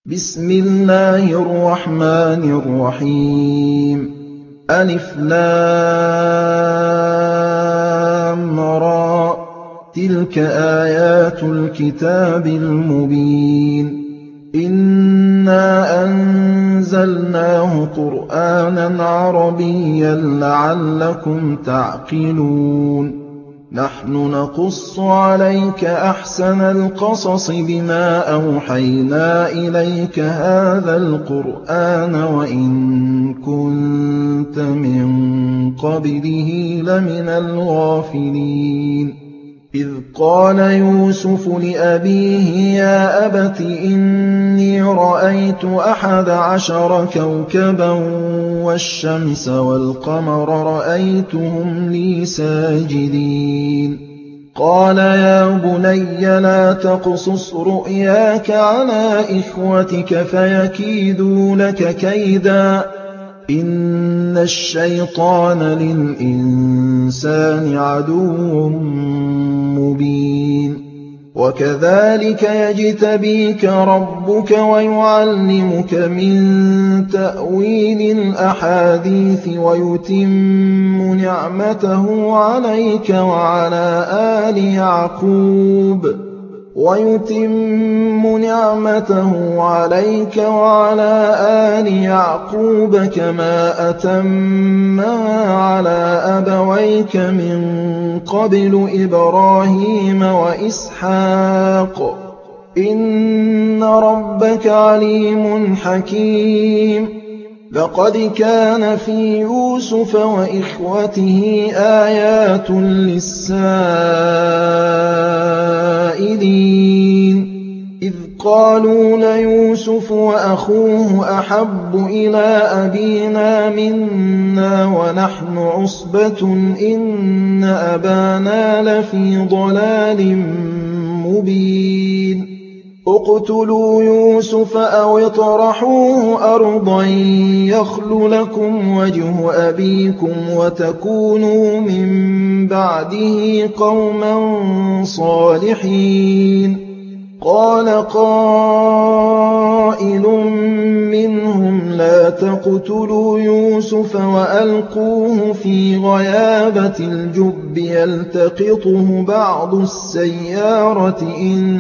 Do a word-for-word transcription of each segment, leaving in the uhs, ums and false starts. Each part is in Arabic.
بسم الله الرحمن الرحيم ألف لام را تلك آيات الكتاب المبين إنا أنزلناه قرآنا عربيا لعلكم تعقلون نحن نقص عليك أحسن القصص بما أوحينا إليك هذا القرآن وإن كنت من قبله لمن الغافلين إذ قال يوسف لأبيه يا أبت إني رأيت أحد عشر كوكبا والشمس والقمر رأيتهم لي ساجدين قال يا بني لا تقصص رؤياك على إخوتك فيكيدوا لك كيدا إن الشيطان للإنسان عدو مبين وكذلك يجتبيك ربك ويعلمك من تأويل الأحاديث ويتم نعمته عليك وعلى آل يعقوب ويتم نعمته عليك وعلى آل يعقوب كما أتمها على أبويك من قبل إبراهيم وإسحاق إن ربك عليم حكيم لقد كان في يوسف وإخوته آيات للسائلين إذ قالوا ليوسف وأخوه أحب إلى أبينا منا ونحن عصبة إن أبانا لفي ضلال مبين اقتلوا يوسف أو اطرحوه أرضا يخل لكم وجه أبيكم وتكونوا من بعده قوما صالحين قال قائل منهم لا تقتلوا يوسف وألقوه في غيابة الجب يلتقطه بعض السيارة إن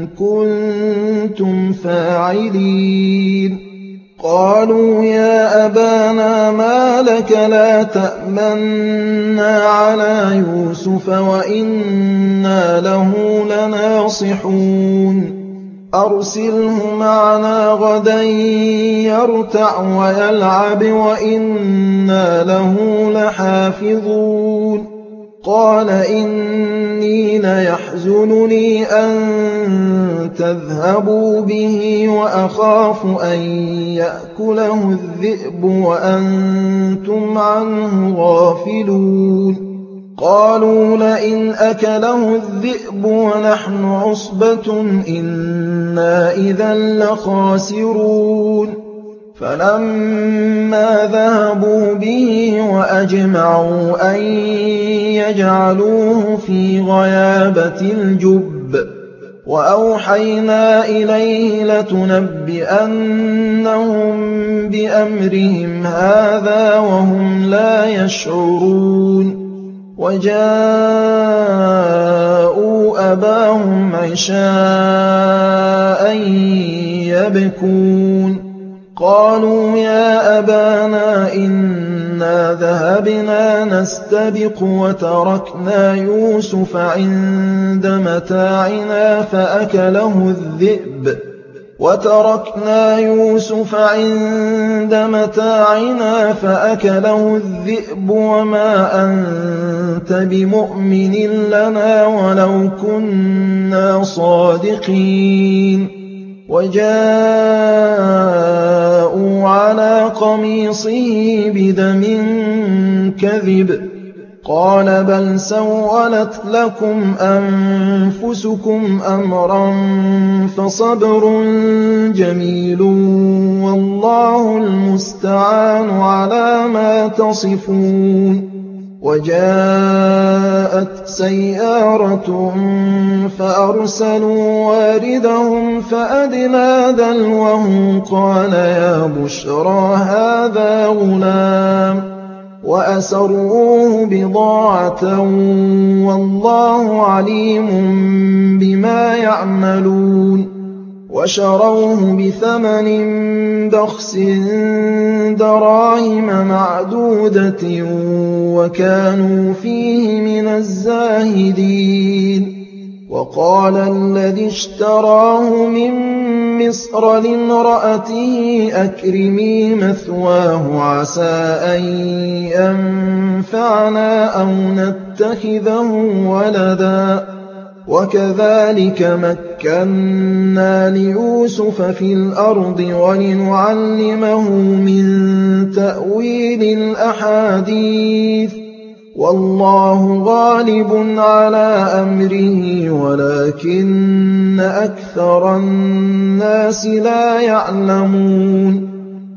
كنتم فاعلين قالوا يا أبانا ما لك لا تأمنا على يوسف وإنا له لناصحون أرسله معنا غدا يرتع ويلعب وإنا له لحافظون قال إني ليحزنني أن تذهبوا به وأخاف أن يأكله الذئب وأنتم عنه غافلون قالوا لئن أكله الذئب ونحن عصبة إنا إذا لخاسرون فلما ذهبوا به وأجمعوا أن يجعلوه في غيابة الجب وأوحينا إليه لتنبئنهم بأمرهم هذا وهم لا يشعرون وجاءوا أباهم عشاء يبكون قالوا يا أبانا إنا ذهبنا نستبق وتركنا يوسف عند متاعنا فأكله الذئب وتركنا يوسف عند متاعنا فأكله الذئب وما أنت بمؤمن لنا ولو كنا صادقين وجاءوا على قميصه بدم كذب قال بل سولت لكم أنفسكم أمرا فصبر جميل والله المستعان على ما تصفون وجاءت سيارة فأرسلوا واردهم فأدلى دلوه قال يا بشرى هذا غلام وأسروه بضاعة والله عليم بما يعملون وشروه بثمن بخس دراهم معدودة وكانوا فيه من الزاهدين وقال الذي اشتراه من مصر لامرأته أكرمي مثواه عسى أن ينفعنا أو نتخذه ولدا وكذلك مكنا ليوسف في الأرض ولنعلمه من تأويل الأحاديث والله غالب على أمره ولكن أكثر الناس لا يعلمون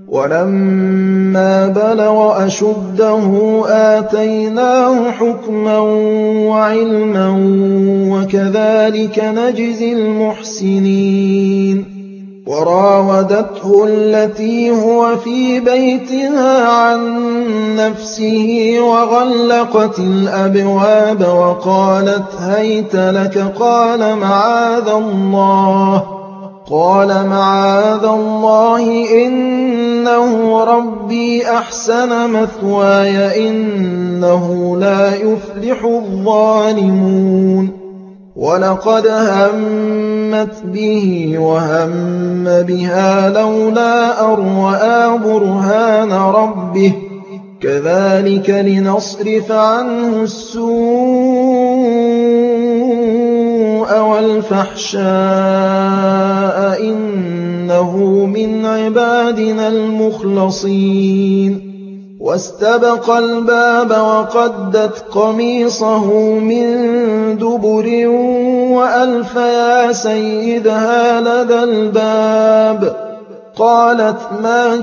ولما بلغ أشده آتيناه حكما وعلما وكذلك نجزي المحسنين وراودته التي هو في بيتها عن نفسه وغلقت الأبواب وقالت هيت لك قال معاذ الله قال معاذ الله إنه ربي أحسن مثواي إنه لا يفلح الظالمون ولقد همت به وهم بها لولا أن رأى برهان ربه كذلك لنصرف عنه السوء والفحشاء إنه من عبادنا المخلصين واستبق الباب وقدت قميصه من دبر وألف يا سيدها لدى الباب قالت ما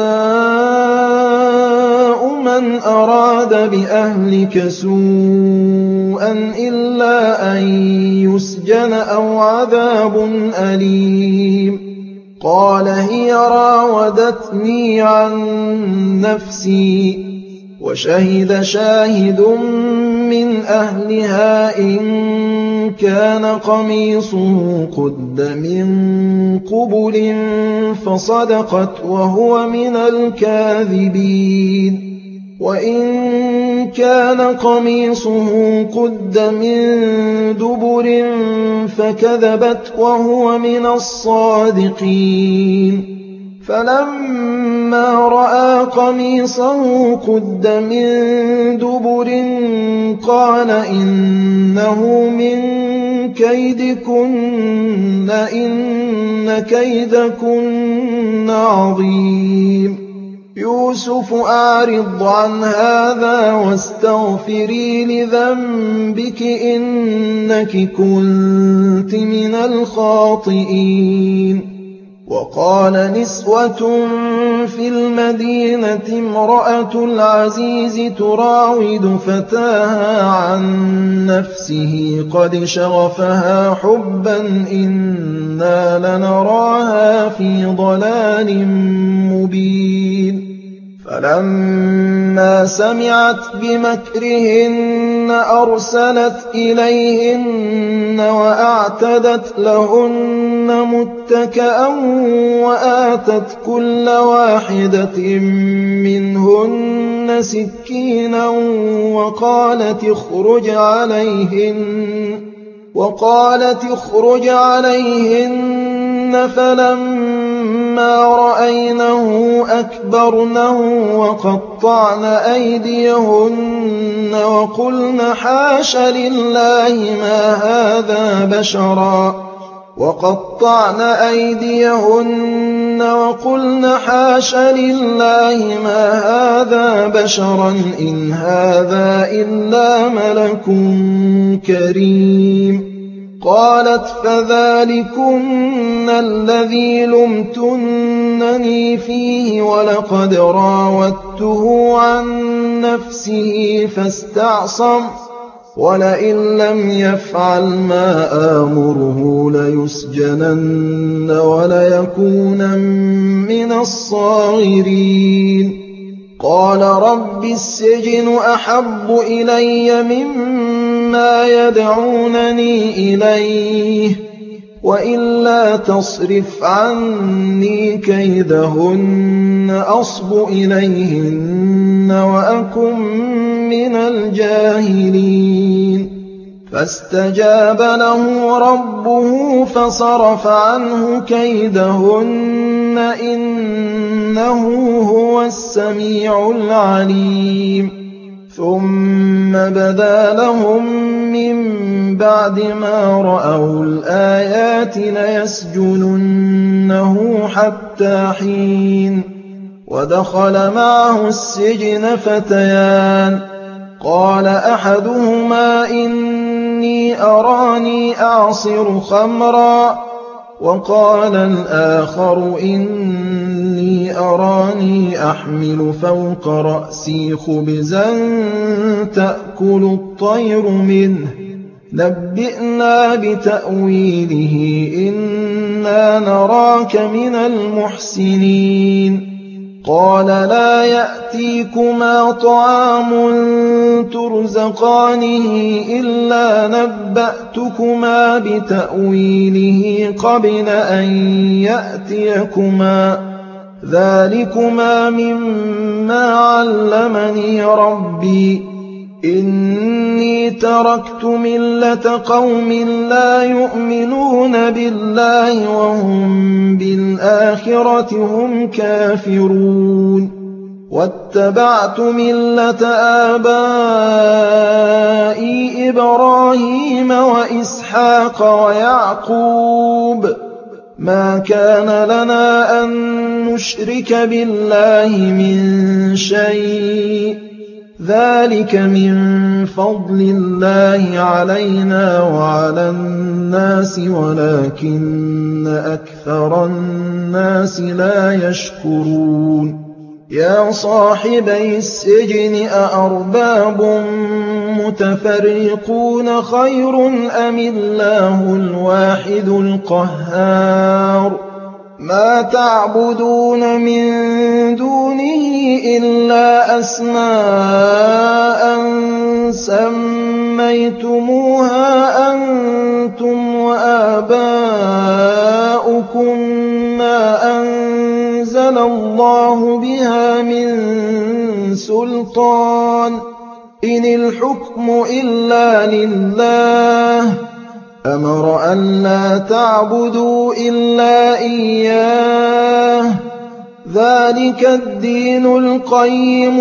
جزاء من أراد بأهلك سوءا إلا أن يسجن أو عذاب أليم قال هي راودتني عن نفسي وشهد شاهد من أهلها إن كان قميصه قد من قبل فصدقت وهو من الكاذبين وإن كان قميصه قد من دبر فكذبت وهو من الصادقين فلما رأى قميصه قد من دبر قال إنه من كيدكن إن كيدكن عظيم يوسف أعرض عن هذا واستغفري لذنبك إنك كنت من الخاطئين وقال نسوة في المدينة امرأة العزيز تراود فتاها عن نفسه قد شغفها حبا إنا لنراها في ضلال مبين فلما سمعت بمكرهن أرسلت إليهن وأعتدت لهن متكأ وآتت كل واحدة منهن سكينا وقالت اخرج عليهن وقالت اخرج عليهن فلما رأينه أكبرنه وقطعن أيديهن وقلن حاش لله ما هذا بشرا وقطعن أيديهن وقلن حاش لله ما هذا بشرا إن هذا إلا ملك كريم قالت فذلكن الذي لمتنني فيه ولقد راودته عن نفسه فاستعصم ولئن لم يفعل ما آمره ليسجنن وليكونن من الصاغرين قال رب السجن أحب إلي مما يدعونني إليه وإلا تصرف عني كيدهن أصب إليهن وأكن من الجاهلين فاستجاب له ربه فصرف عنه كيدهن إنه هو السميع العليم ثم بدا لهم من بعد ما رأوا الآيات ليسجننه حتى حين ودخل معه السجن فتيان قال أحدهما إني أراني أعصر خمرا وقال الآخر إني أراني أحمل فوق رأسي خبزا تأكل الطير منه نبئنا بتأويله إنا نراك من المحسنين قال لا يأتيكما طعام ترزقانه إلا نبأتكما بتأويله قبل أن يأتيكما ذلكما مما علمني ربي إني تركت ملة قوم لا يؤمنون بالله وهم بالآخرة هم كافرون واتبعت ملة آبائي إبراهيم وإسحاق ويعقوب ما كان لنا أن نشرك بالله من شيء ذلك من فضل الله علينا وعلى الناس ولكن أكثر الناس لا يشكرون يا صاحبي السجن أأرباب متفرقون خير أم الله الواحد القهار ما تعبدون من دونه إلا أسماء سميتموها أنتم وآباؤكم ما أنزل الله بها من سلطان إن الحكم إلا لله أمر أن لا تعبدوا إلا إياه ذلك الدين القيم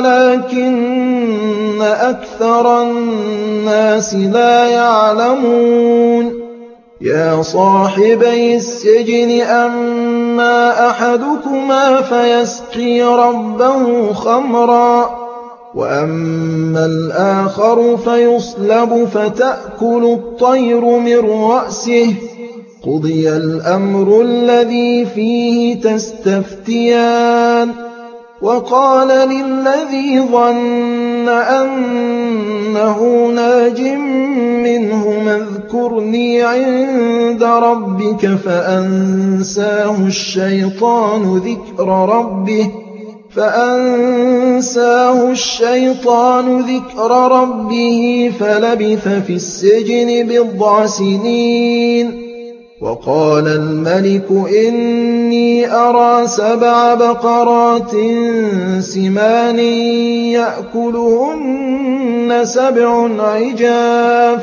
ولكن أكثر الناس لا يعلمون يا صاحبي السجن أما أحدكما فيسقي ربه خمرا وأما الآخر فيصلب فتأكل الطير من رأسه قضي الأمر الذي فيه تستفتيان وقال للذي ظن أنه ناج منهما اذكرني عند ربك فأنساه الشيطان ذكر ربه فأنساه الشيطان ذكر ربه فلبث في السجن بضع سنين وقال الملك إني أرى سبع بقرات سمان يأكلهن سبع عجاف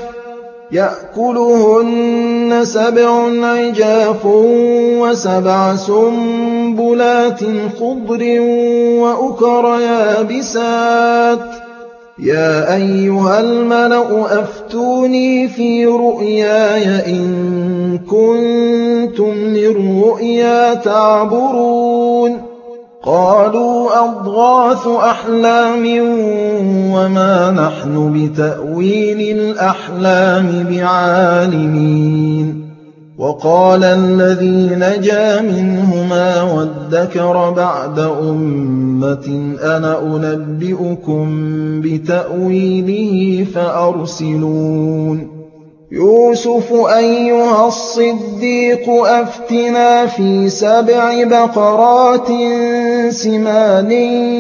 يأكلهن سبع عجاف وسبع سنبلات خضر وأكر يابسات يا أيها الملأ أفتوني في رؤياي إن كنتم للرؤيا تعبرون قالوا أضغاث أحلام وما نحن بتأويل الأحلام بعالمين وقال الذي نجا منهما وادكر بعد أمة أنا أنبئكم بتأويله فأرسلون يوسف أيها الصديق أفتنا في سبع بقرات سمان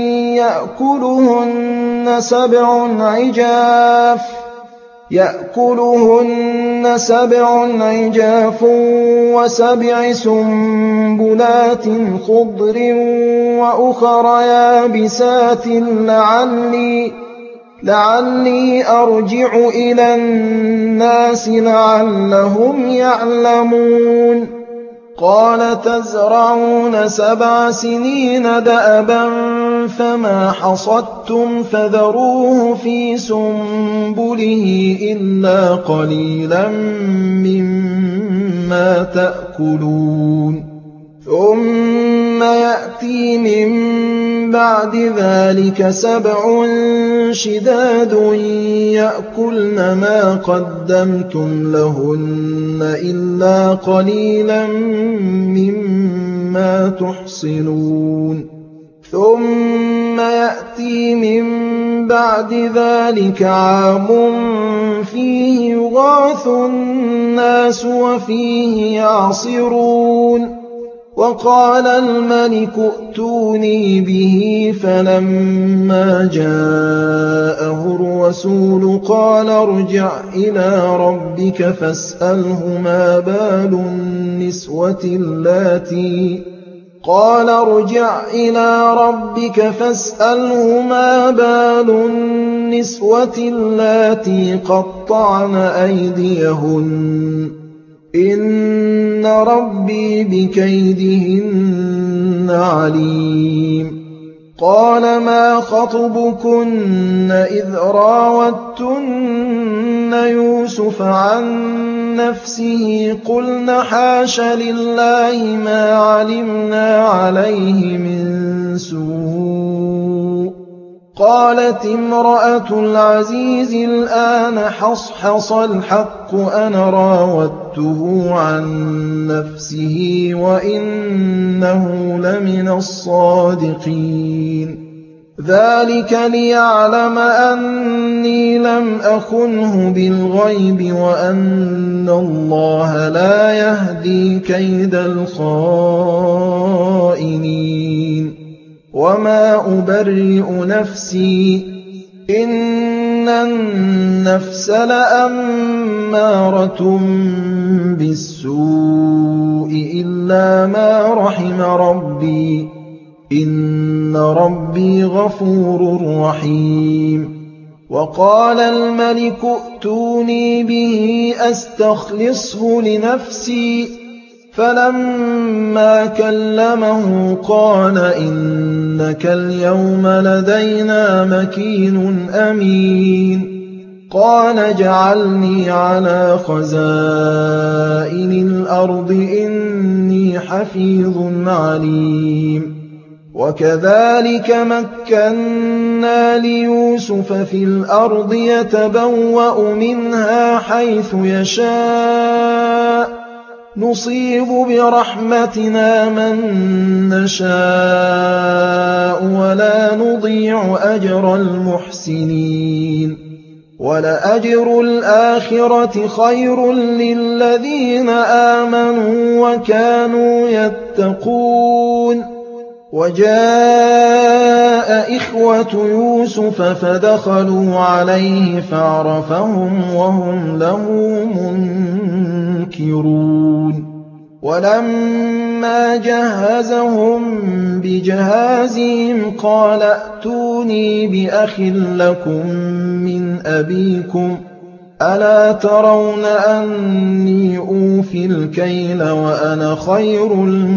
يأكلهن سبع عجاف يأكلهن سبع عجاف وسبع سنبلات خضر وأخر يابسات لعلي لعلي أرجع إلى الناس لعلهم يعلمون قال تزرعون سبع سنين دأبا فما حصدتم فذروه في سنبله إلا قليلا مما تأكلون ثم يأتي من بعد ذلك سبع شداد يأكلن ما قدمتم لهن إلا قليلا مما تحصنون ثم يأتي من بعد ذلك عام فيه يغاث الناس وفيه يعصرون وقال الملك ائتوني به فلما جاءه الرسول قال ارجع إلى ربك فاسأله ما بال النسوة اللاتي قال ارجع إلى ربك فاسأله ما بال النسوة اللاتي قطعن أيديهن إن ربي بكيدهن عليم قال ما خطبكن إذ راوتن يوسف عن نفسه قلن حاش لله ما علمنا عليه من سوء قالت امرأة العزيز الآن حصحص الحق أنا راودته عن نفسه وإنه لمن الصادقين ذلك ليعلم أني لم أخنه بالغيب وأن الله لا يهدي كيد الخائنين وما أبرئ نفسي إن النفس لأمارة بالسوء إلا ما رحم ربي إن ربي غفور رحيم وقال الملك ائتوني به أستخلصه لنفسي فلما كلمه قال إنك اليوم لدينا مكين أمين قال اجعلني على خزائن الأرض إني حفيظ عليم وكذلك مكنا ليوسف في الأرض يتبوأ منها حيث يشاء نصيب برحمتنا من نشاء ولا نضيع أجر المحسنين ولأجر الآخرة خير للذين آمنوا وكانوا يتقون وجاء إخوة يوسف فدخلوا عليه فعرفهم وهم له منكرون ولما جهزهم بجهازهم قال ائتوني بأخ لكم من أبيكم ألا ترون أني أوفي الكيل وأنا خير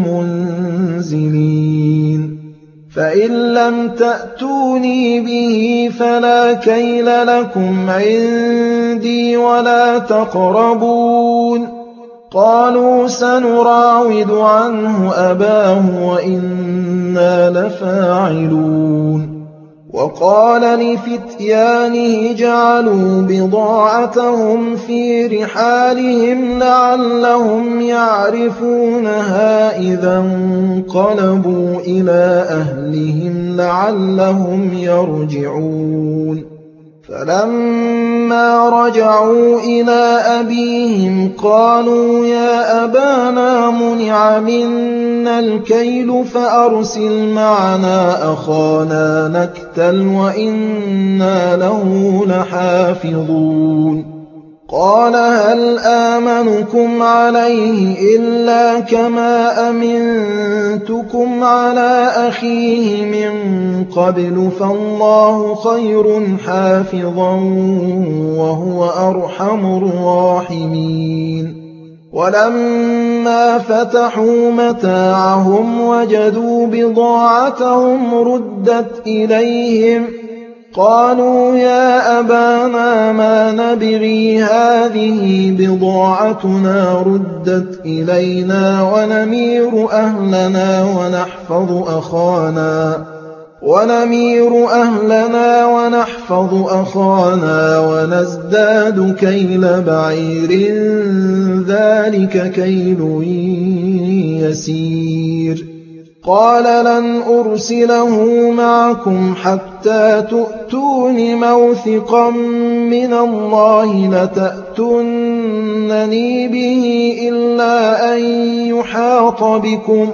المنزلين فإن لم تأتوني به فلا كيل لكم عندي ولا تقربون قالوا سنراود عنه أباه وإنا لفاعلون وقال لفتيانه جعلوا بضاعتهم في رحالهم لعلهم يعرفونها إذا انقلبوا إلى أهلهم لعلهم يرجعون فلما رجعوا إلى أبيهم قالوا يا أبانا منع منا الكيل فأرسل معنا أخانا نكتل وإنا له لحافظون قال هل آمنكم عليه إلا كما أمنتكم على أخيه من قبل فالله خير حافظا وهو أرحم الراحمين ولما فتحوا متاعهم وجدوا بضاعتهم ردت إليهم قالوا يا أبانا ما نبغي هذه بضاعتنا ردت إلينا ونمير أهلنا ونحفظ أخانا ونمير أهلنا ونحفظ أخانا ونزداد كيل بعير ذلك كيل يسير قال لن أرسله معكم حتى تؤتون موثقا من الله لتأتونني به إلا أن يحاط بكم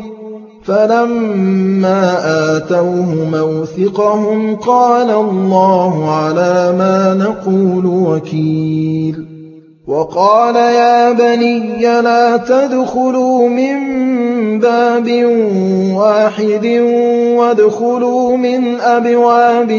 فلما آتوه موثقهم قال الله على ما نقول وكيل وقال يا بني لا تدخلوا من باب واحد وادخلوا من أبواب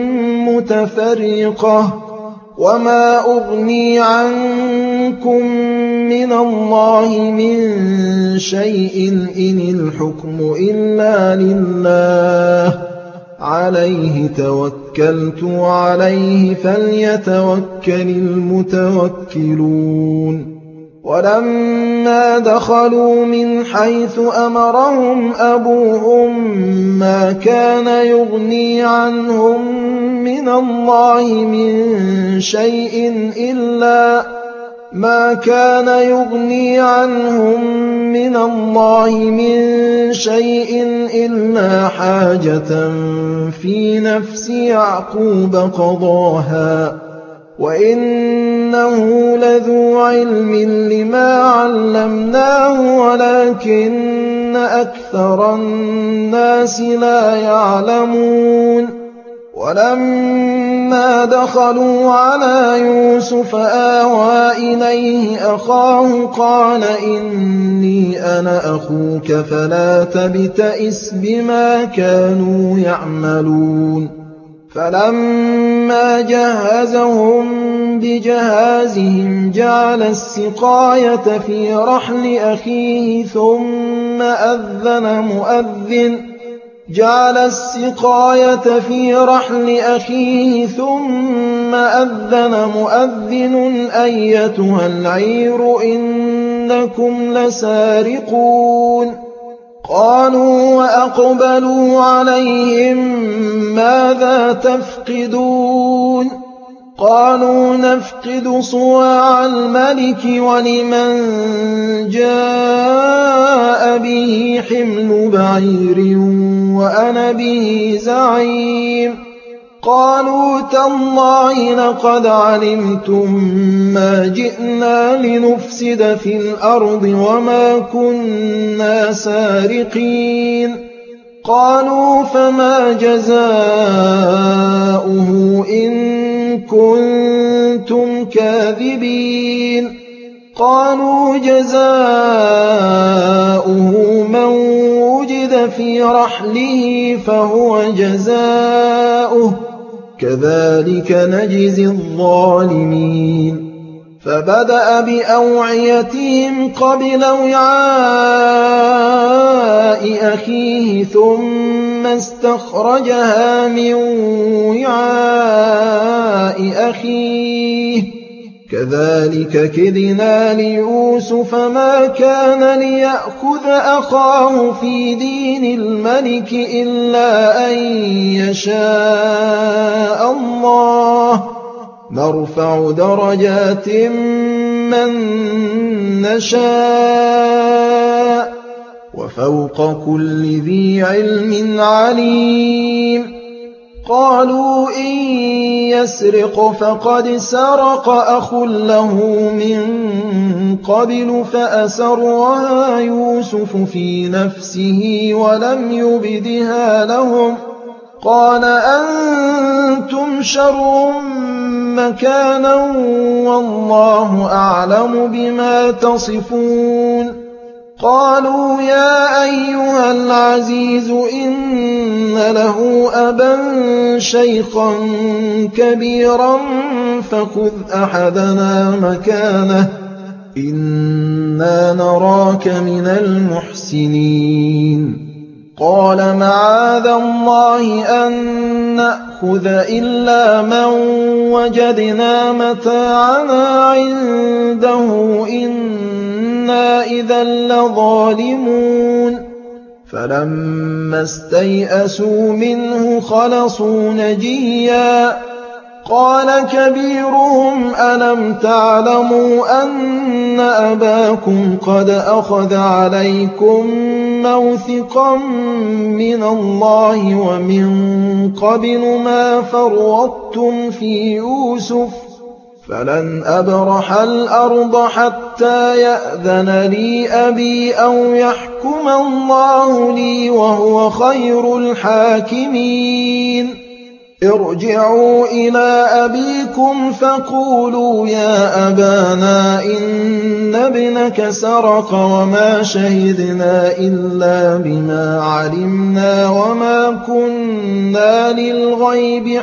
متفرقة وما أغني عنكم من الله من شيء إن الحكم إلا لله عليه توكلت وعليه فليتوكل المتوكلون ولما دخلوا من حيث أمرهم أبوهم ما كان يغني عنهم من الله من شيء إلا ما كان يغني عنهم من الله من شيء إلا حاجة في نفس يعقوب قضاها وإنه لذو علم لما علمناه ولكن أكثر الناس لا يعلمون ولما دخلوا على يوسف آوى إليه أخاه قال إني أنا أخوك فلا تبتئس بما كانوا يعملون فلما جهزهم بجهازهم جعل السقاية في رحل أخيه ثم أذن مؤذن جعل السقاية في رحل أخيه ثم أذن مؤذن أيتها العير إنكم لسارقون قالوا وأقبلوا عليهم ماذا تفقدون قالوا نفقد صواع الملك ولمن جاء به حمل بعير وأنا به زعيم قالوا تالله لقد علمتم ما جئنا لنفسد في الأرض وما كنا سارقين قالوا فما جزاؤه إن كنتم كاذبين قالوا جزاؤه من وجد في رحله فهو جزاؤه كذلك نجزي الظالمين فبدأ بأوعيتهم قبل وعاء أخيه ثم استخرجها من وعاء أخيه كذلك كدنا ليوسف ما كان ليأخذ أخاه في دين الملك إلا أن يشاء الله نرفع درجات من نشاء وفوق كل ذي علم عليم قالوا إن يسرق فقد سرق أخ له من قبل فأسرها يوسف في نفسه ولم يبدها لهم قال أنتم شر مكانا والله أعلم بما تصفون قالوا يا أيها العزيز إن له أبا شيخا كبيرا فخذ أحدنا مكانه إنا نراك من المحسنين قال معاذ الله أن نأخذ إلا من وجدنا متاعنا عنده إنا إذا لظالمون فلما استيئسوا منه خلصوا نجيا قال كبيرهم ألم تعلموا أن أباكم قد أخذ عليكم موثقا من الله ومن قبل ما فرطتم في يوسف فلن أبرح الأرض حتى يأذن لي أبي أو يحكم الله لي وهو خير الحاكمين ارجعوا إلى أبيكم فقولوا يا أبانا إن ابنك سرق وما شهدنا إلا بما علمنا وما كنا للغيب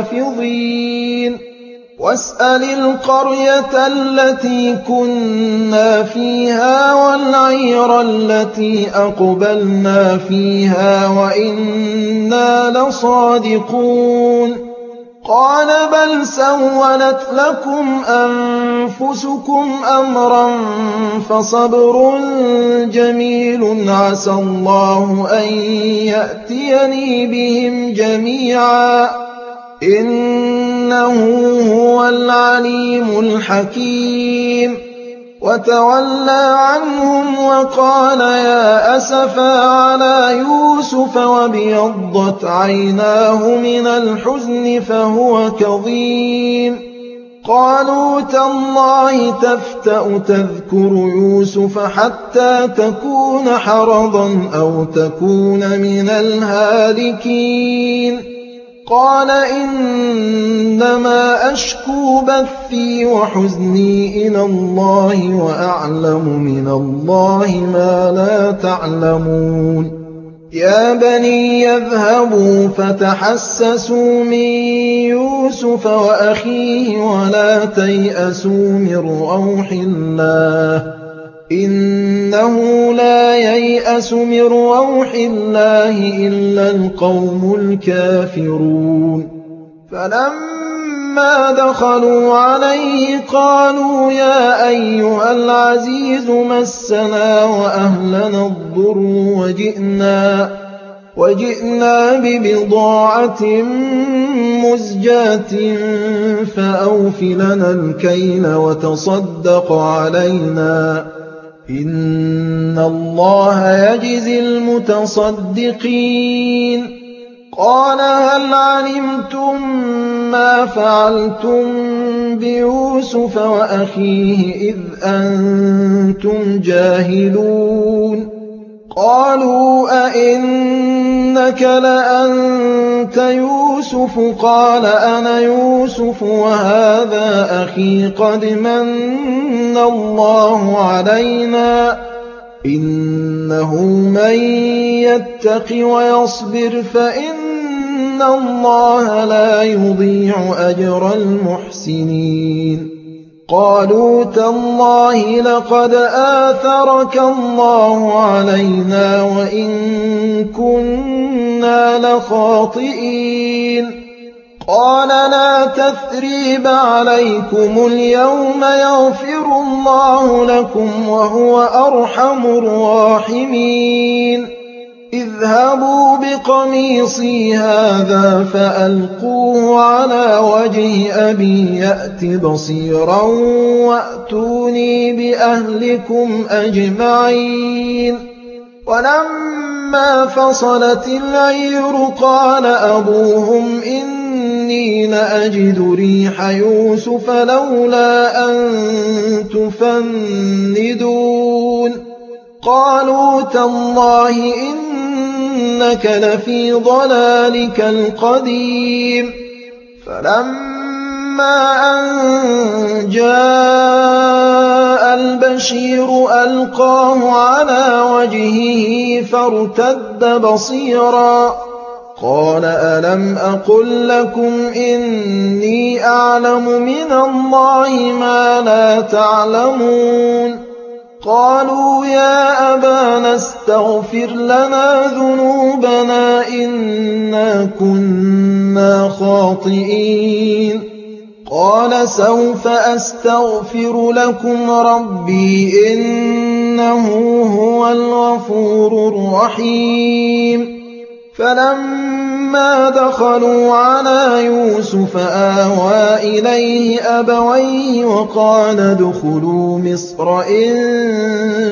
حافظين واسأل القرية التي كنا فيها والعير التي أقبلنا فيها وإنا لصادقون قال بل سولت لكم أنفسكم أمرا فصبر جميل عسى الله أن يأتيني بهم جميعا إنه هو العليم الحكيم وتولى عنهم وقال يا أسفا على يوسف وابيضت عيناه من الحزن فهو كظيم قالوا تالله تفتأ تذكر يوسف حتى تكون حرضا أو تكون من الهالكين قال إنما أشكو بثي وحزني إلى الله وأعلم من الله ما لا تعلمون يا بني يذهبوا فتحسسوا من يوسف وأخيه ولا تيأسوا من روح الله إنه لا ييأس من روح الله إلا القوم الكافرون فلما دخلوا عليه قالوا يا أيها العزيز مسنا وأهلنا الضر وجئنا وجئنا ببضاعة مزجاة فأوف لنا الكيل وتصدق علينا إن الله يجزي المتصدقين قال هل علمتم ما فعلتم بيوسف وأخيه إذ أنتم جاهلون قالوا أئنك لأنت يوسف قال أنا يوسف وهذا أخي قد من الله علينا إنه من يتق ويصبر فإن الله لا يضيع أجر المحسنين قالوا تالله لقد آثرك الله علينا وإن كنا لخاطئين قال لا تثريب عليكم اليوم يغفر الله لكم وهو أرحم الراحمين اذهبوا بقميصي هذا فألقوه على وجه أبي يأت بصيرا وأتوني بأهلكم أجمعين ولما فصلت العير قال أبوهم إني لأجد ريح يوسف لولا أن تفندون قالوا تالله إنك لفي ضلالك القديم فلما أن جاء البشير ألقاه على وجهه فارتد بصيرا قال ألم أقل لكم إني أعلم من الله ما لا تعلمون قالوا يا أبانا استغفر لنا ذنوبنا إنا كنا خاطئين قال سوف أستغفر لكم ربي إنه هو الغفور الرحيم فلما دخلوا على يوسف آوى إليه أبويه وقال ادخلوا مصر إن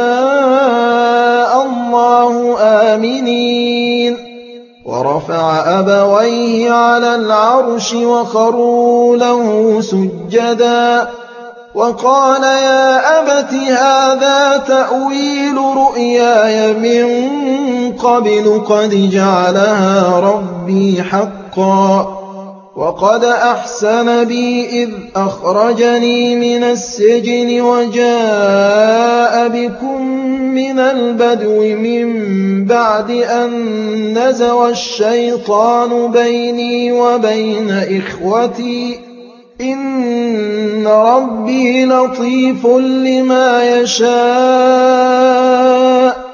شاء الله آمنين ورفع أبويه على العرش وخروا له سجدا وقال يا أبت هذا تأويل رؤياي من قبل قد جعلها ربي حقا وقد أحسن بي إذ أخرجني من السجن وجاء بكم من البدو من بعد أن نزغ الشيطان بيني وبين إخوتي إن ربي لطيف لما يشاء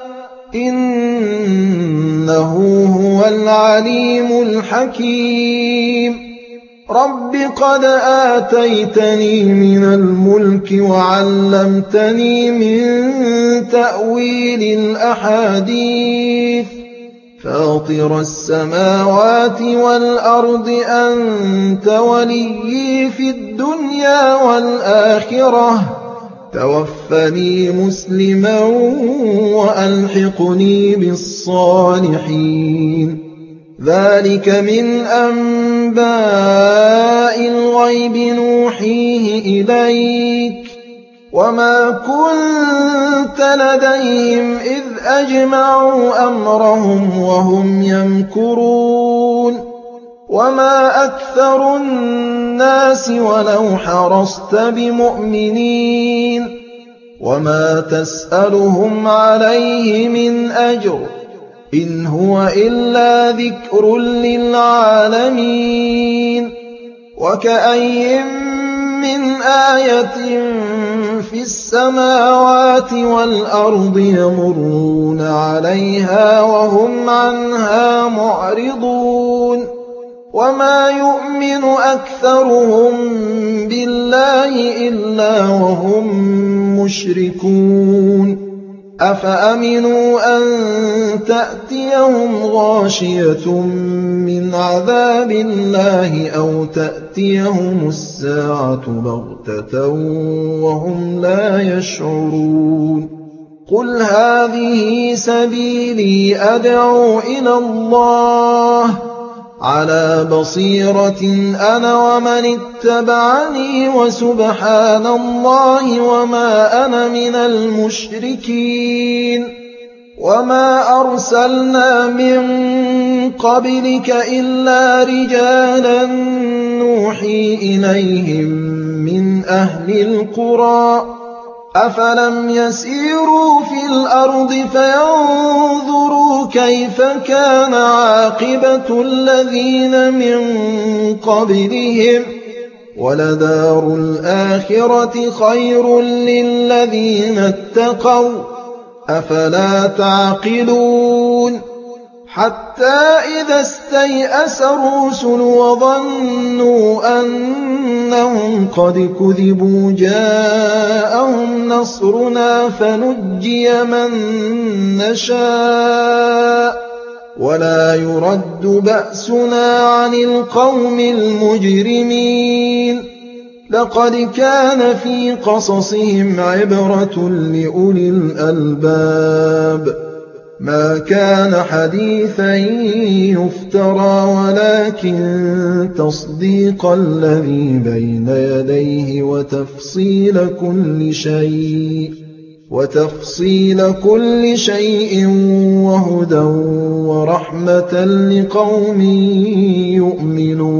إنه هو العليم الحكيم رب قد آتيتني من الملك وعلمتني من تأويل الأحاديث فاطر السماوات والأرض أنت وليي في الدنيا والآخرة توفني مسلما وألحقني بالصالحين ذلك من أنباء الغيب نوحيه إليك وما كنت لديهم إذ أجمعوا أمرهم وهم يمكرون وما أكثر الناس ولو حرصت بمؤمنين وما تسألهم عليه من أجر إن هو إلا ذكر للعالمين وكأي من آية في السماوات والأرض يمرون عليها وهم عنها معرضون وما يؤمن أكثرهم بالله إلا وهم مشركون أفأمنوا أن تأتيهم غاشية من عذاب الله أو تأتيهم الساعة بغتة وهم لا يشعرون قل هذه سبيلي أدعو إلى الله على بصيرة أنا ومن اتبعني وسبحان الله وما أنا من المشركين وما أرسلنا من قبلك إلا رجالا نوحي إليهم من أهل القرى أفلم يسيروا في الأرض فينظروا كيف كان عاقبة الذين من قبلهم ولدار الآخرة خير للذين اتقوا أفلا تعقلون حتى إذا استيأس الرسل وظنوا أنهم قد كذبوا جاءهم نصرنا فنجي من نشاء ولا يرد بأسنا عن القوم المجرمين لقد كان في قصصهم عبرة لأولي الألباب ما كان حديثا يفترى ولكن تصديق الذي بين يديه وتفصيل كل شيء وتفصيل كل شيء وهدى ورحمة لقوم يؤمنون